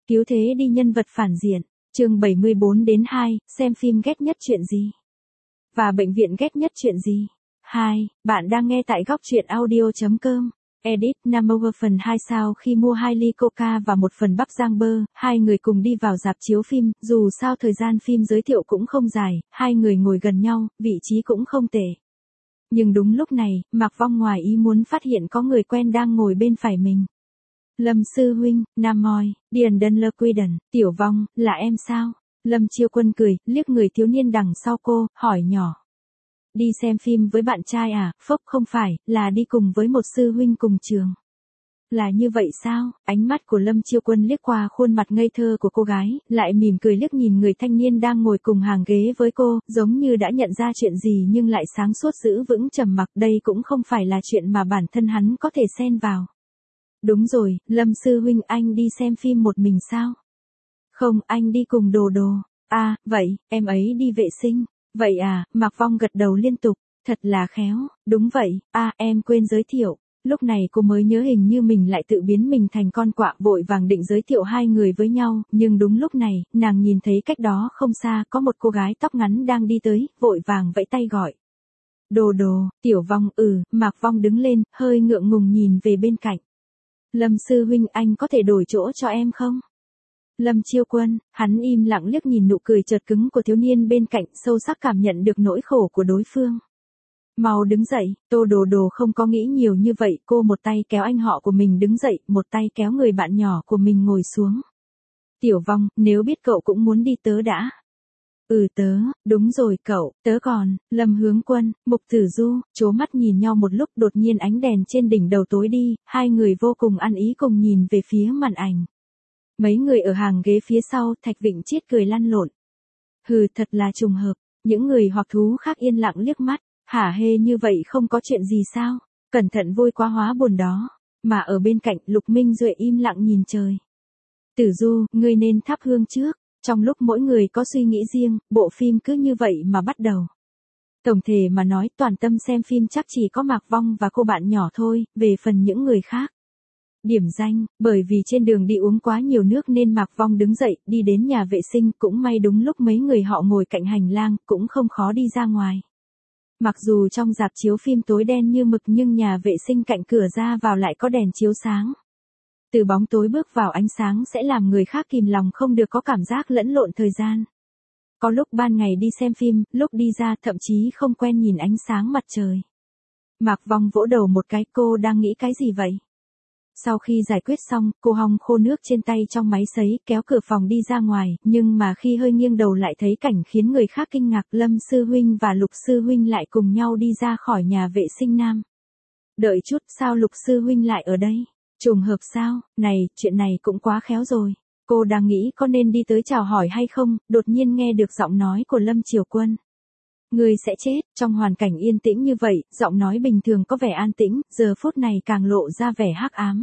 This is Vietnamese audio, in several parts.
Cứu thế đi nhân vật phản diện. Chương 74-2, xem phim ghét nhất chuyện gì? Và bệnh viện ghét nhất chuyện gì? 2. Bạn đang nghe tại góc truyện audio.com. Edit Namover phần 2. Sao khi mua 2 ly coca và một phần bắp rang bơ, hai người cùng đi vào rạp chiếu phim, dù sao thời gian phim giới thiệu cũng không dài, hai người ngồi gần nhau, vị trí cũng không tệ. Nhưng đúng lúc này, Mạc Vong ngoài ý muốn phát hiện có người quen đang ngồi bên phải mình. Lâm sư huynh, Nam Moi, Điền Đân Lơ Quy Đần, Tiểu Vong, là em sao? Lâm Chiêu Quân cười, liếc người thiếu niên đằng sau cô, hỏi nhỏ. Đi xem phim với bạn trai à? Phốc không phải, là đi cùng với một sư huynh cùng trường. Là như vậy sao? Ánh mắt của Lâm Chiêu Quân liếc qua khuôn mặt ngây thơ của cô gái, lại mỉm cười liếc nhìn người thanh niên đang ngồi cùng hàng ghế với cô, giống như đã nhận ra chuyện gì nhưng lại sáng suốt giữ vững trầm mặc. Đây cũng không phải là chuyện mà bản thân hắn có thể xen vào. Đúng rồi, Lâm sư huynh, anh đi xem phim một mình sao? Không, anh đi cùng Đồ Đồ. À, vậy, em ấy đi vệ sinh. Vậy à, Mạc Vong gật đầu liên tục, thật là khéo, đúng vậy, em quên giới thiệu. Lúc này cô mới nhớ hình như mình lại tự biến mình thành con quạ, vội vàng định giới thiệu hai người với nhau, nhưng đúng lúc này, nàng nhìn thấy cách đó không xa có một cô gái tóc ngắn đang đi tới, vội vàng vẫy tay gọi. Đồ Đồ, Tiểu Vong, Mạc Vong đứng lên, hơi ngượng ngùng nhìn về bên cạnh. Lâm sư huynh, anh có thể đổi chỗ cho em không? Lâm Chiêu Quân, hắn im lặng liếc nhìn nụ cười chợt cứng của thiếu niên bên cạnh, sâu sắc cảm nhận được nỗi khổ của đối phương. Mau đứng dậy, Tô Đồ Đồ không có nghĩ nhiều như vậy, cô một tay kéo anh họ của mình đứng dậy, một tay kéo người bạn nhỏ của mình ngồi xuống. Tiểu Vong, nếu biết cậu cũng muốn đi tớ đã. Tớ, đúng rồi cậu, tớ còn. Lâm Hướng Quân, Mục Tử Du, chố mắt nhìn nhau một lúc, đột nhiên ánh đèn trên đỉnh đầu tối đi, hai người vô cùng ăn ý cùng nhìn về phía màn ảnh. Mấy người ở hàng ghế phía sau, Thạch Vịnh Chiết cười lăn lộn. Hừ, thật là trùng hợp. Những người hoặc thú khác yên lặng liếc mắt. Hả hê, như vậy không có chuyện gì sao? Cẩn thận vui quá hóa buồn đó. Mà ở bên cạnh, Lục Minh Duệ im lặng nhìn trời. Tử Du, ngươi nên thắp hương trước. Trong lúc mỗi người có suy nghĩ riêng, bộ phim cứ như vậy mà bắt đầu. Tổng thể mà nói, toàn tâm xem phim chắc chỉ có Mạc Vong và cô bạn nhỏ thôi, về phần những người khác. Điểm danh, bởi vì trên đường đi uống quá nhiều nước nên Mạc Vong đứng dậy, đi đến nhà vệ sinh, cũng may đúng lúc mấy người họ ngồi cạnh hành lang, cũng không khó đi ra ngoài. Mặc dù trong rạp chiếu phim tối đen như mực nhưng nhà vệ sinh cạnh cửa ra vào lại có đèn chiếu sáng. Từ bóng tối bước vào ánh sáng sẽ làm người khác kìm lòng không được có cảm giác lẫn lộn thời gian. Có lúc ban ngày đi xem phim, lúc đi ra thậm chí không quen nhìn ánh sáng mặt trời. Mạc Vong vỗ đầu một cái, cô đang nghĩ cái gì vậy? Sau khi giải quyết xong, cô hong khô nước trên tay trong máy sấy, kéo cửa phòng đi ra ngoài, nhưng mà khi hơi nghiêng đầu lại thấy cảnh khiến người khác kinh ngạc, Lâm sư huynh và Lục sư huynh lại cùng nhau đi ra khỏi nhà vệ sinh nam. Đợi chút, sao Lục sư huynh lại ở đây? Trùng hợp sao? Này, chuyện này cũng quá khéo rồi. Cô đang nghĩ có nên đi tới chào hỏi hay không, đột nhiên nghe được giọng nói của Lâm Chiêu Quân. Người sẽ chết. Trong hoàn cảnh yên tĩnh như vậy, giọng nói bình thường có vẻ an tĩnh, giờ phút này càng lộ ra vẻ hắc ám.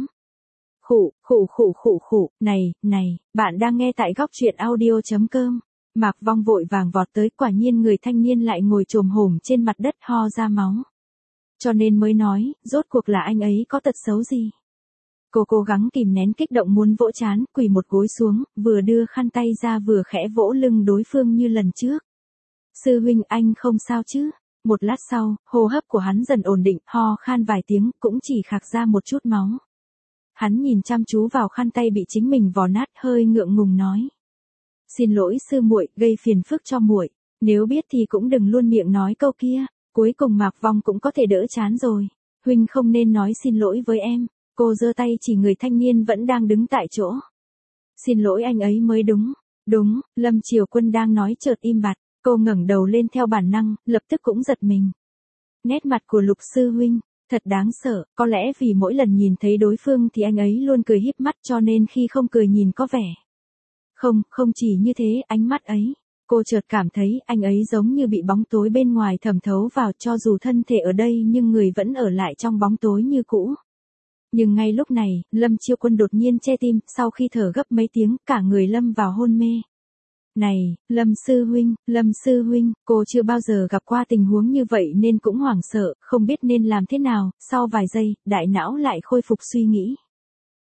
Khụ, này, bạn đang nghe tại góc truyện audio.com. Mạc Vong vội vàng vọt tới, quả nhiên người thanh niên lại ngồi chồm hổm trên mặt đất ho ra máu. Cho nên mới nói, rốt cuộc là anh ấy có tật xấu gì? Cô cố gắng kìm nén kích động muốn vỗ trán, quỳ một gối xuống, vừa đưa khăn tay ra vừa khẽ vỗ lưng đối phương như lần trước. Sư huynh, anh không sao chứ? Một lát sau, hô hấp của hắn dần ổn định, ho khan vài tiếng, cũng chỉ khạc ra một chút máu. Hắn nhìn chăm chú vào khăn tay bị chính mình vò nát, hơi ngượng ngùng nói. Xin lỗi sư muội, gây phiền phức cho muội. Nếu biết thì cũng đừng luôn miệng nói câu kia. Cuối cùng Mạc Vong cũng có thể đỡ chán rồi. Huynh không nên nói xin lỗi với em. Cô giơ tay chỉ người thanh niên vẫn đang đứng tại chỗ. Xin lỗi anh ấy mới đúng. Đúng, Lâm Chiêu Quân đang nói chợt im bặt. Cô ngẩng đầu lên theo bản năng, lập tức cũng giật mình. Nét mặt của Lục sư huynh, thật đáng sợ, có lẽ vì mỗi lần nhìn thấy đối phương thì anh ấy luôn cười híp mắt cho nên khi không cười nhìn có vẻ. Không chỉ như thế, ánh mắt ấy, cô chợt cảm thấy anh ấy giống như bị bóng tối bên ngoài thẩm thấu vào, cho dù thân thể ở đây nhưng người vẫn ở lại trong bóng tối như cũ. Nhưng ngay lúc này, Lâm Chiêu Quân đột nhiên che tim, sau khi thở gấp mấy tiếng, cả người lâm vào hôn mê. Này, Lâm sư huynh, cô chưa bao giờ gặp qua tình huống như vậy nên cũng hoảng sợ, không biết nên làm thế nào, sau vài giây, đại não lại khôi phục suy nghĩ.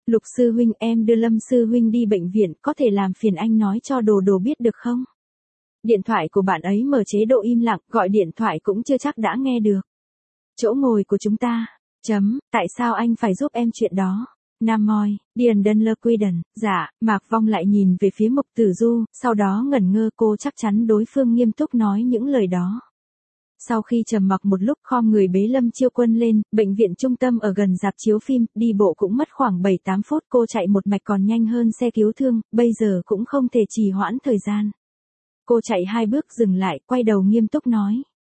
Lục sư huynh, em đưa Lâm sư huynh đi bệnh viện, có thể làm phiền anh nói cho Đồ Đồ biết được không? Điện thoại của bạn ấy mở chế độ im lặng, gọi điện thoại cũng chưa chắc đã nghe được. Chỗ ngồi của chúng ta. Tại sao anh phải giúp em chuyện đó? Nam Moi, Điền Đơn Lơ Quy Đần, dạ, Mạc Vong lại nhìn về phía Mục Tử Du, sau đó ngẩn ngơ, cô chắc chắn đối phương nghiêm túc nói những lời đó. Sau khi trầm mặc một lúc, khom người bế Lâm Chiêu Quân lên, bệnh viện trung tâm ở gần rạp chiếu phim, đi bộ cũng mất khoảng 7-8 phút, cô chạy một mạch còn nhanh hơn xe cứu thương, bây giờ cũng không thể trì hoãn thời gian. Cô chạy 2 bước dừng lại, quay đầu nghiêm túc nói.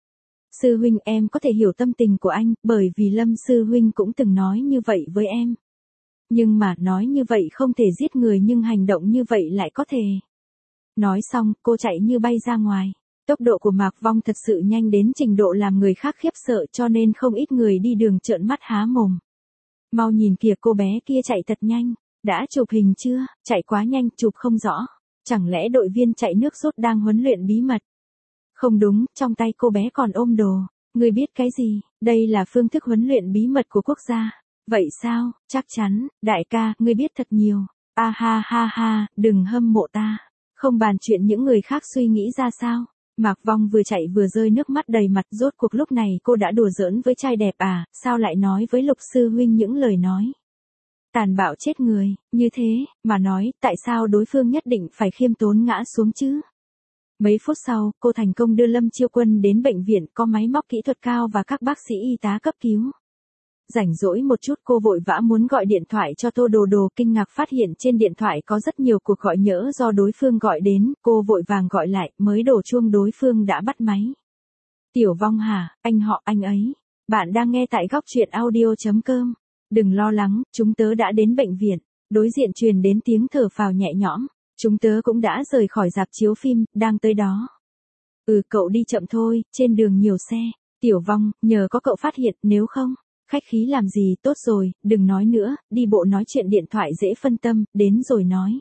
Sư huynh, em có thể hiểu tâm tình của anh, bởi vì Lâm sư huynh cũng từng nói như vậy với em. Nhưng mà, nói như vậy không thể giết người nhưng hành động như vậy lại có thể. Nói xong, cô chạy như bay ra ngoài. Tốc độ của Mạc Vong thật sự nhanh đến trình độ làm người khác khiếp sợ, cho nên không ít người đi đường trợn mắt há mồm. Mau nhìn kìa, cô bé kia chạy thật nhanh. Đã chụp hình chưa? Chạy quá nhanh, chụp không rõ. Chẳng lẽ đội viên chạy nước rút đang huấn luyện bí mật? Không đúng, trong tay cô bé còn ôm đồ. Ngươi biết cái gì? Đây là phương thức huấn luyện bí mật của quốc gia. Vậy sao? Chắc chắn, đại ca, ngươi biết thật nhiều. A ha ha ha, đừng hâm mộ ta. Không bàn chuyện những người khác suy nghĩ ra sao. Mạc Vong vừa chạy vừa rơi nước mắt đầy mặt, rốt cuộc lúc này cô đã đùa giỡn với trai đẹp à, sao lại nói với Lục sư huynh những lời nói tàn bạo chết người, như thế, mà nói, tại sao đối phương nhất định phải khiêm tốn ngã xuống chứ? Mấy phút sau, cô thành công đưa Lâm Chiêu Quân đến bệnh viện, có máy móc kỹ thuật cao và các bác sĩ y tá cấp cứu. Rảnh rỗi một chút, cô vội vã muốn gọi điện thoại cho Tô Đồ Đồ, kinh ngạc phát hiện trên điện thoại có rất nhiều cuộc gọi nhỡ do đối phương gọi đến, cô vội vàng gọi lại, mới đổ chuông đối phương đã bắt máy. Tiểu Vong hả, anh họ, anh ấy. Bạn đang nghe tại góc truyện audio.com. Đừng lo lắng, chúng tớ đã đến bệnh viện. Đối diện truyền đến tiếng thở phào nhẹ nhõm. Chúng tớ cũng đã rời khỏi rạp chiếu phim, đang tới đó. Cậu đi chậm thôi, trên đường nhiều xe. Tiểu Vong, nhờ có cậu phát hiện, nếu không, khách khí làm gì, tốt rồi, đừng nói nữa, đi bộ nói chuyện điện thoại dễ phân tâm, đến rồi nói.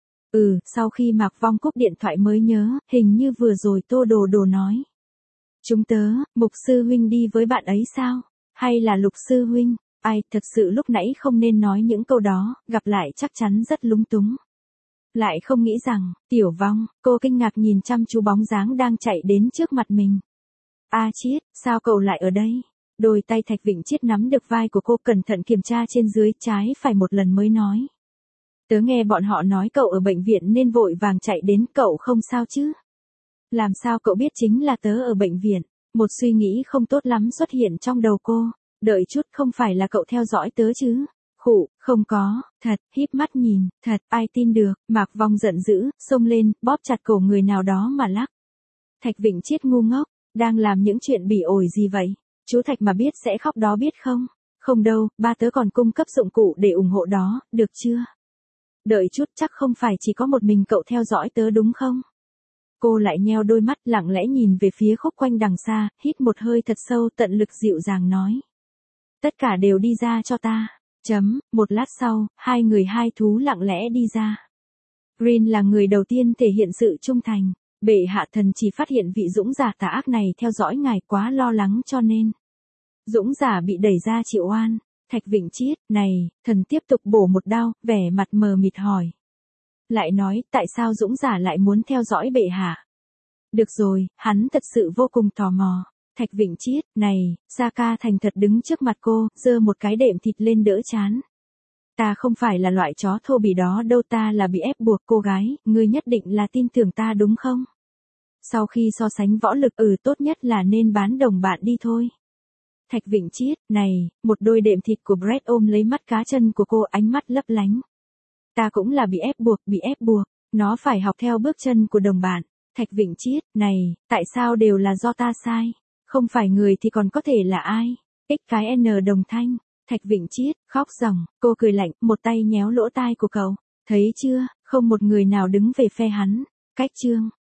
Sau khi Mạc Vong cúp điện thoại mới nhớ, hình như vừa rồi Tô Đồ Đồ nói. Chúng tớ, Mục sư huynh đi với bạn ấy sao? Hay là Lục sư huynh? Ai, thật sự lúc nãy không nên nói những câu đó, gặp lại chắc chắn rất lúng túng. Lại không nghĩ rằng, Tiểu Vong, cô kinh ngạc nhìn chăm chú bóng dáng đang chạy đến trước mặt mình. Chiết, sao cậu lại ở đây? Đôi tay Thạch Vịnh Chiết nắm được vai của cô, cẩn thận kiểm tra trên dưới, trái phải một lần mới nói. Tớ nghe bọn họ nói cậu ở bệnh viện nên vội vàng chạy đến, cậu không sao chứ? Làm sao cậu biết chính là tớ ở bệnh viện? Một suy nghĩ không tốt lắm xuất hiện trong đầu cô. Đợi chút, không phải là cậu theo dõi tớ chứ? Khụ, không có, thật, híp mắt nhìn, thật, ai tin được, Mạc Vong giận dữ, xông lên, bóp chặt cổ người nào đó mà lắc. Thạch Vịnh Chiết ngu ngốc, đang làm những chuyện bỉ ổi gì vậy? Chú Thạch mà biết sẽ khóc đó biết không? Không đâu, ba tớ còn cung cấp dụng cụ để ủng hộ đó, được chưa? Đợi chút, chắc không phải chỉ có một mình cậu theo dõi tớ đúng không? Cô lại nheo đôi mắt, lặng lẽ nhìn về phía khúc quanh đằng xa, hít một hơi thật sâu, tận lực dịu dàng nói. Tất cả đều đi ra cho ta. Một lát sau, hai người hai thú lặng lẽ đi ra. Green là người đầu tiên thể hiện sự trung thành. Bệ hạ thần chỉ phát hiện vị dũng giả tà ác này theo dõi ngài, quá lo lắng cho nên dũng giả bị đẩy ra chịu oan. Thạch Vịnh Chiết, này, thần tiếp tục bổ một đao, vẻ mặt mờ mịt hỏi. Lại nói, tại sao dũng giả lại muốn theo dõi bệ hạ? Được rồi, hắn thật sự vô cùng tò mò. Thạch Vịnh Chiết, này, Saka thành thật đứng trước mặt cô, giơ một cái đệm thịt lên đỡ chán. Ta không phải là loại chó thô bỉ đó đâu, ta là bị ép buộc. Cô gái, ngươi nhất định là tin tưởng ta đúng không? Sau khi so sánh võ lực, tốt nhất là nên bán đồng bạn đi thôi. Thạch Vịnh Chiết, này, một đôi đệm thịt của Brett ôm lấy mắt cá chân của cô, ánh mắt lấp lánh. Ta cũng là bị ép buộc, nó phải học theo bước chân của đồng bạn. Thạch Vịnh Chiết, này, tại sao đều là do ta sai? Không phải người thì còn có thể là ai? X đồng thanh. Thạch Vịnh Chiết, khóc ròng, cô cười lạnh, một tay nhéo lỗ tai của cậu. Thấy chưa, không một người nào đứng về phe hắn. Cách chương.